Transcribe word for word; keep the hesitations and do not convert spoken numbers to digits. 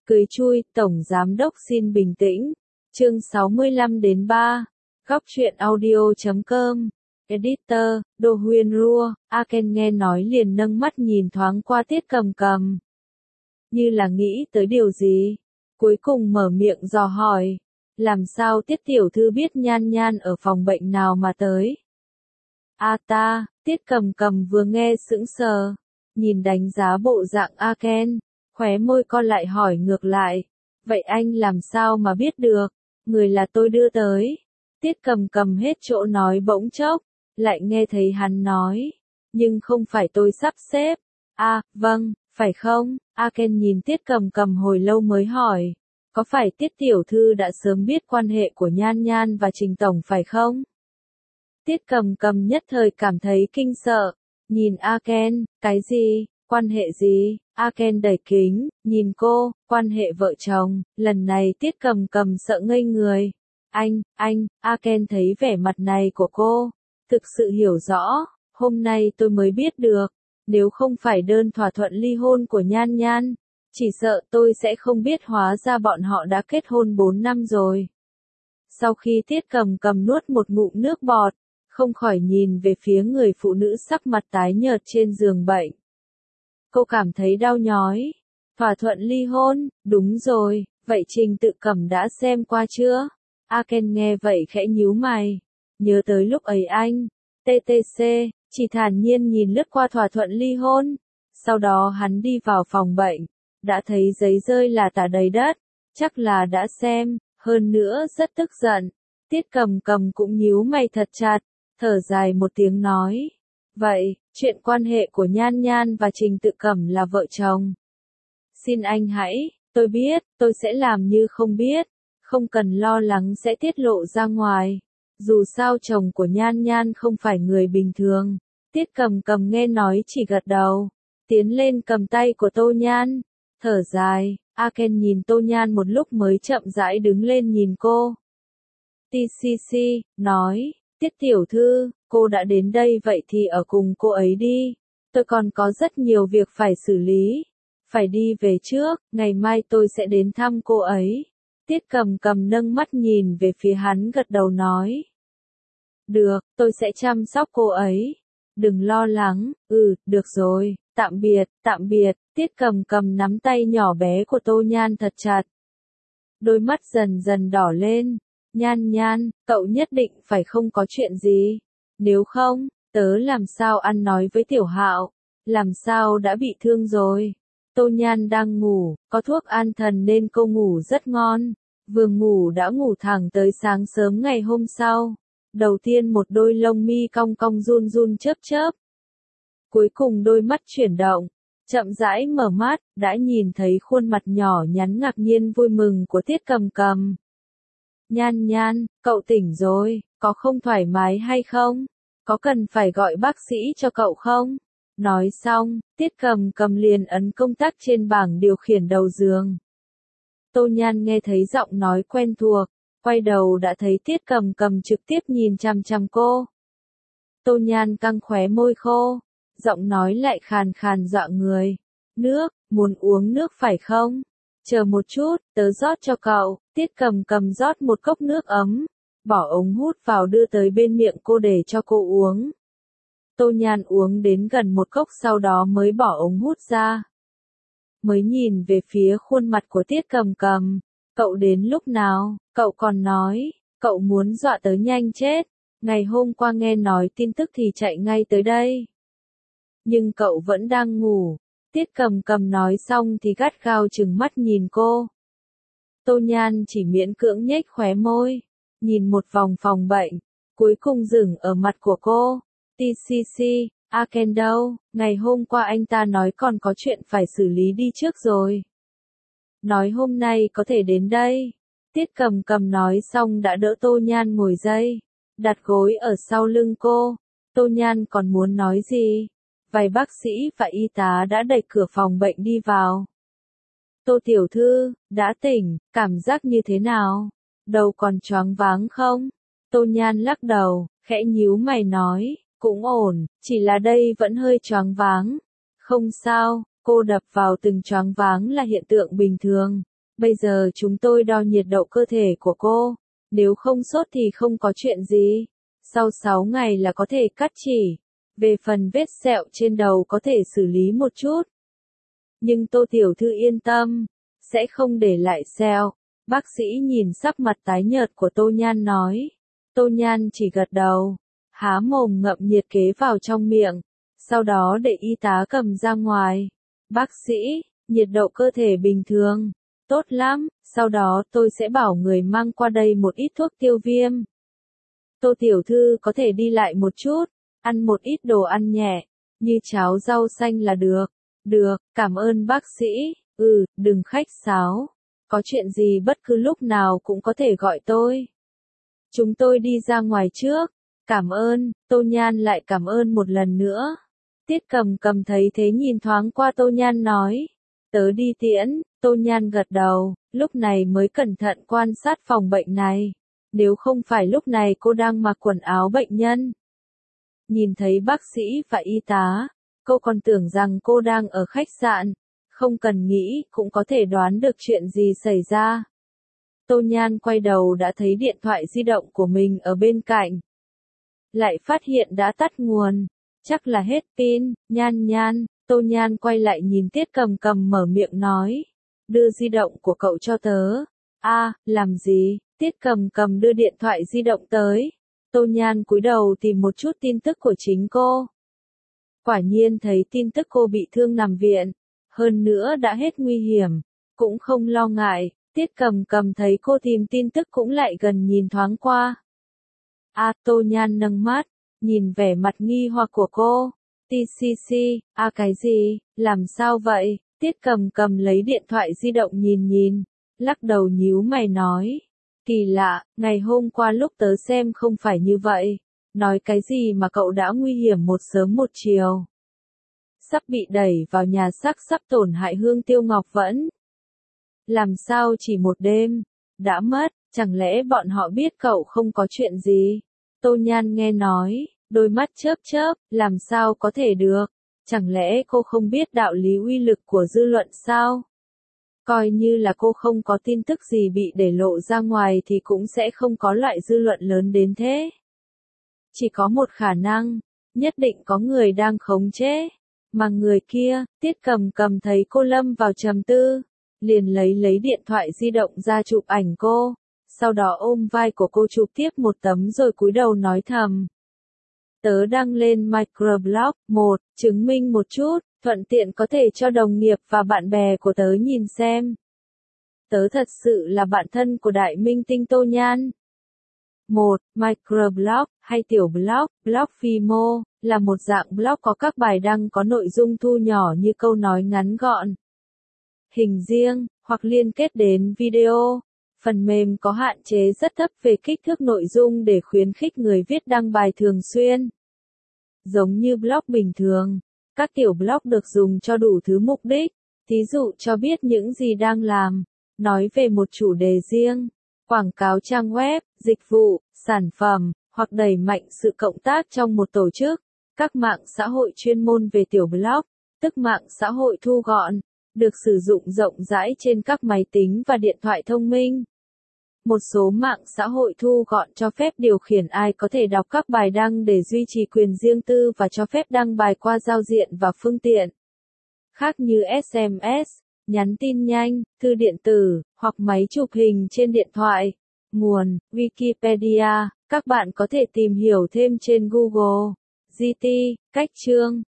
Cười chui, Tổng Giám đốc xin bình tĩnh. Chương sáu mươi lăm đến ba. Góc truyện audio chấm com. Editor, Đô Huyên Rua, Aken nghe nói liền nâng mắt nhìn thoáng qua Tiết Cầm Cầm. Như là nghĩ tới điều gì. Cuối cùng mở miệng dò hỏi. Làm sao Tiết tiểu thư biết Nhan Nhan ở phòng bệnh nào mà tới? A ta, Tiết Cầm Cầm vừa nghe sững sờ. Nhìn đánh giá bộ dạng Aken, khóe môi con lại hỏi ngược lại. Vậy anh làm sao mà biết được? Người là tôi đưa tới. Tiết Cầm Cầm hết chỗ nói bỗng chốc, lại nghe thấy hắn nói. Nhưng không phải tôi sắp xếp. À, vâng, phải không? Aken nhìn Tiết Cầm Cầm hồi lâu mới hỏi. Có phải Tiết tiểu thư đã sớm biết quan hệ của Nhan Nhan và Trình Tổng phải không? Tiết Cầm Cầm nhất thời cảm thấy kinh sợ. Nhìn Aken, cái gì? Quan hệ gì? Aken đẩy kính, nhìn cô, quan hệ vợ chồng. Lần này Tiết Cầm Cầm sợ ngây người. Anh, anh, Aken thấy vẻ mặt này của cô. Thực sự hiểu rõ, hôm nay tôi mới biết được. Nếu không phải đơn thỏa thuận ly hôn của Nhan Nhan, chỉ sợ tôi sẽ không biết hóa ra bọn họ đã kết hôn bốn năm rồi. Sau khi Tiết Cầm Cầm nuốt một ngụm nước bọt, không khỏi nhìn về phía người phụ nữ sắc mặt tái nhợt trên giường bệnh. Cô cảm thấy đau nhói. Thỏa thuận ly hôn, đúng rồi, vậy Trình Tự Cẩm đã xem qua chưa? Aken nghe vậy khẽ nhíu mày. Nhớ tới lúc ấy anh, tê tê xê, chỉ thản nhiên nhìn lướt qua thỏa thuận ly hôn. Sau đó hắn đi vào phòng bệnh, đã thấy giấy rơi là tả đầy đất, chắc là đã xem, hơn nữa rất tức giận. Tiết Cầm Cầm cũng nhíu mày thật chặt, thở dài một tiếng nói. Vậy, chuyện quan hệ của Nhan Nhan và Trình Tự Cẩm là vợ chồng. Xin anh hãy, tôi biết, tôi sẽ làm như không biết, không cần lo lắng sẽ tiết lộ ra ngoài. Dù sao chồng của Nhan Nhan không phải người bình thường. Tiết Cầm Cầm nghe nói chỉ gật đầu, tiến lên cầm tay của Tô Nhan, thở dài. Aken nhìn Tô Nhan một lúc mới chậm rãi đứng lên nhìn cô. tê xê xê, nói, Tiết tiểu thư, cô đã đến đây vậy thì ở cùng cô ấy đi. Tôi còn có rất nhiều việc phải xử lý. Phải đi về trước, ngày mai tôi sẽ đến thăm cô ấy. Tiết Cầm Cầm nâng mắt nhìn về phía hắn gật đầu nói. Được, tôi sẽ chăm sóc cô ấy. Đừng lo lắng, ừ, được rồi, tạm biệt, tạm biệt. Tiết Cầm Cầm nắm tay nhỏ bé của Tô Nhan thật chặt. Đôi mắt dần dần đỏ lên. Nhan Nhan, cậu nhất định phải không có chuyện gì. Nếu không, tớ làm sao ăn nói với Tiểu Hạo, làm sao đã bị thương rồi. Tô Nhan đang ngủ, có thuốc an thần nên cô ngủ rất ngon. Vừa ngủ đã ngủ thẳng tới sáng sớm ngày hôm sau. Đầu tiên một đôi lông mi cong cong run run chớp chớp. Cuối cùng đôi mắt chuyển động, chậm rãi mở mắt, đã nhìn thấy khuôn mặt nhỏ nhắn ngạc nhiên vui mừng của Tiết Cầm Cầm. Nhan Nhan, cậu tỉnh rồi, có không thoải mái hay không? Có cần phải gọi bác sĩ cho cậu không? Nói xong, Tiết Cầm Cầm liền ấn công tắc trên bảng điều khiển đầu giường. Tô Nhan nghe thấy giọng nói quen thuộc, quay đầu đã thấy Tiết Cầm Cầm trực tiếp nhìn chằm chằm cô. Tô Nhan căng khóe môi khô, giọng nói lại khàn khàn dọa người. Nước, muốn uống nước phải không? Chờ một chút, tớ rót cho cậu. Tiết Cầm Cầm rót một cốc nước ấm, bỏ ống hút vào đưa tới bên miệng cô để cho cô uống. Tô Nhan uống đến gần một cốc sau đó mới bỏ ống hút ra. Mới nhìn về phía khuôn mặt của Tiết Cầm Cầm. Cậu đến lúc nào? Cậu còn nói, cậu muốn dọa tớ nhanh chết. Ngày hôm qua nghe nói tin tức thì chạy ngay tới đây. Nhưng cậu vẫn đang ngủ. Tiết Cầm Cầm nói xong thì gắt gao trừng mắt nhìn cô. Tô Nhan chỉ miễn cưỡng nhếch khóe môi, nhìn một vòng phòng bệnh, cuối cùng dừng ở mặt của cô. tê xê xê, Aken đâu? Ngày hôm qua anh ta nói còn có chuyện phải xử lý đi trước rồi. Nói hôm nay có thể đến đây. Tiết Cầm Cầm nói xong đã đỡ Tô Nhan ngồi dậy, đặt gối ở sau lưng cô. Tô Nhan còn muốn nói gì? Vài bác sĩ và y tá đã đẩy cửa phòng bệnh đi vào. Tô tiểu thư, đã tỉnh, cảm giác như thế nào? Đầu còn choáng váng không? Tô Nhan lắc đầu, khẽ nhíu mày nói, cũng ổn, chỉ là đây vẫn hơi choáng váng. Không sao, cô đập vào từng choáng váng là hiện tượng bình thường. Bây giờ chúng tôi đo nhiệt độ cơ thể của cô. Nếu không sốt thì không có chuyện gì. Sau sáu ngày là có thể cắt chỉ. Về phần vết sẹo trên đầu có thể xử lý một chút. Nhưng Tô tiểu thư yên tâm, sẽ không để lại sẹo. Bác sĩ nhìn sắc mặt tái nhợt của Tô Nhan nói. Tô Nhan chỉ gật đầu, há mồm ngậm nhiệt kế vào trong miệng, sau đó để y tá cầm ra ngoài. Bác sĩ, nhiệt độ cơ thể bình thường, tốt lắm, sau đó tôi sẽ bảo người mang qua đây một ít thuốc tiêu viêm. Tô tiểu thư có thể đi lại một chút, ăn một ít đồ ăn nhẹ, như cháo rau xanh là được. Được, cảm ơn bác sĩ, ừ, đừng khách sáo. Có chuyện gì bất cứ lúc nào cũng có thể gọi tôi. Chúng tôi đi ra ngoài trước. Cảm ơn, Tô Nhan lại cảm ơn một lần nữa. Tiết Cầm Cầm thấy thế nhìn thoáng qua Tô Nhan nói. Tớ đi tiễn, Tô Nhan gật đầu, lúc này mới cẩn thận quan sát phòng bệnh này. Nếu không phải lúc này cô đang mặc quần áo bệnh nhân. Nhìn thấy bác sĩ và y tá, cô còn tưởng rằng cô đang ở khách sạn. Không cần nghĩ, cũng có thể đoán được chuyện gì xảy ra. Tô Nhan quay đầu đã thấy điện thoại di động của mình ở bên cạnh. Lại phát hiện đã tắt nguồn. Chắc là hết pin, Nhan Nhan. Tô Nhan quay lại nhìn Tiết Cầm Cầm mở miệng nói. Đưa di động của cậu cho tớ. A, làm gì? Tiết Cầm Cầm đưa điện thoại di động tới. Tô Nhan cúi đầu tìm một chút tin tức của chính cô. Quả nhiên thấy tin tức cô bị thương nằm viện. Hơn nữa đã hết nguy hiểm. Cũng không lo ngại. Tiết Cầm Cầm thấy cô tìm tin tức cũng lại gần nhìn thoáng qua. A, Tô Nhan nâng mắt, nhìn vẻ mặt nghi hoặc của cô. tê xê xê, a cái gì, làm sao vậy? Tiết Cầm Cầm lấy điện thoại di động nhìn nhìn, lắc đầu nhíu mày nói. Kỳ lạ, ngày hôm qua lúc tớ xem không phải như vậy. Nói cái gì mà cậu đã nguy hiểm một sớm một chiều. Sắp bị đẩy vào nhà xác, sắp tổn hại Hương Tiêu Ngọc Vẫn. Làm sao chỉ một đêm, đã mất, chẳng lẽ bọn họ biết cậu không có chuyện gì? Tô Nhan nghe nói, đôi mắt chớp chớp, làm sao có thể được? Chẳng lẽ cô không biết đạo lý uy lực của dư luận sao? Coi như là cô không có tin tức gì bị để lộ ra ngoài thì cũng sẽ không có loại dư luận lớn đến thế. Chỉ có một khả năng, nhất định có người đang khống chế. Mà người kia, Tiết Cầm Cầm thấy cô lâm vào trầm tư, liền lấy lấy điện thoại di động ra chụp ảnh cô, sau đó ôm vai của cô chụp tiếp một tấm rồi cúi đầu nói thầm. Tớ đăng lên microblog, một, chứng minh một chút, thuận tiện có thể cho đồng nghiệp và bạn bè của tớ nhìn xem. Tớ thật sự là bạn thân của đại minh tinh Tô Nhan. một. Microblog, hay tiểu blog, blog Fimo, là một dạng blog có các bài đăng có nội dung thu nhỏ như câu nói ngắn gọn, hình riêng, hoặc liên kết đến video. Phần mềm có hạn chế rất thấp về kích thước nội dung để khuyến khích người viết đăng bài thường xuyên. Giống như blog bình thường, các tiểu blog được dùng cho đủ thứ mục đích, thí dụ cho biết những gì đang làm, nói về một chủ đề riêng, quảng cáo trang web, dịch vụ, sản phẩm, hoặc đẩy mạnh sự cộng tác trong một tổ chức. Các mạng xã hội chuyên môn về tiểu blog, tức mạng xã hội thu gọn, được sử dụng rộng rãi trên các máy tính và điện thoại thông minh. Một số mạng xã hội thu gọn cho phép điều khiển ai có thể đọc các bài đăng để duy trì quyền riêng tư và cho phép đăng bài qua giao diện và phương tiện khác như ét em ét, nhắn tin nhanh, thư điện tử, hoặc máy chụp hình trên điện thoại. Nguồn: Wikipedia. Các bạn có thể tìm hiểu thêm trên Google. giê tê, cách chương.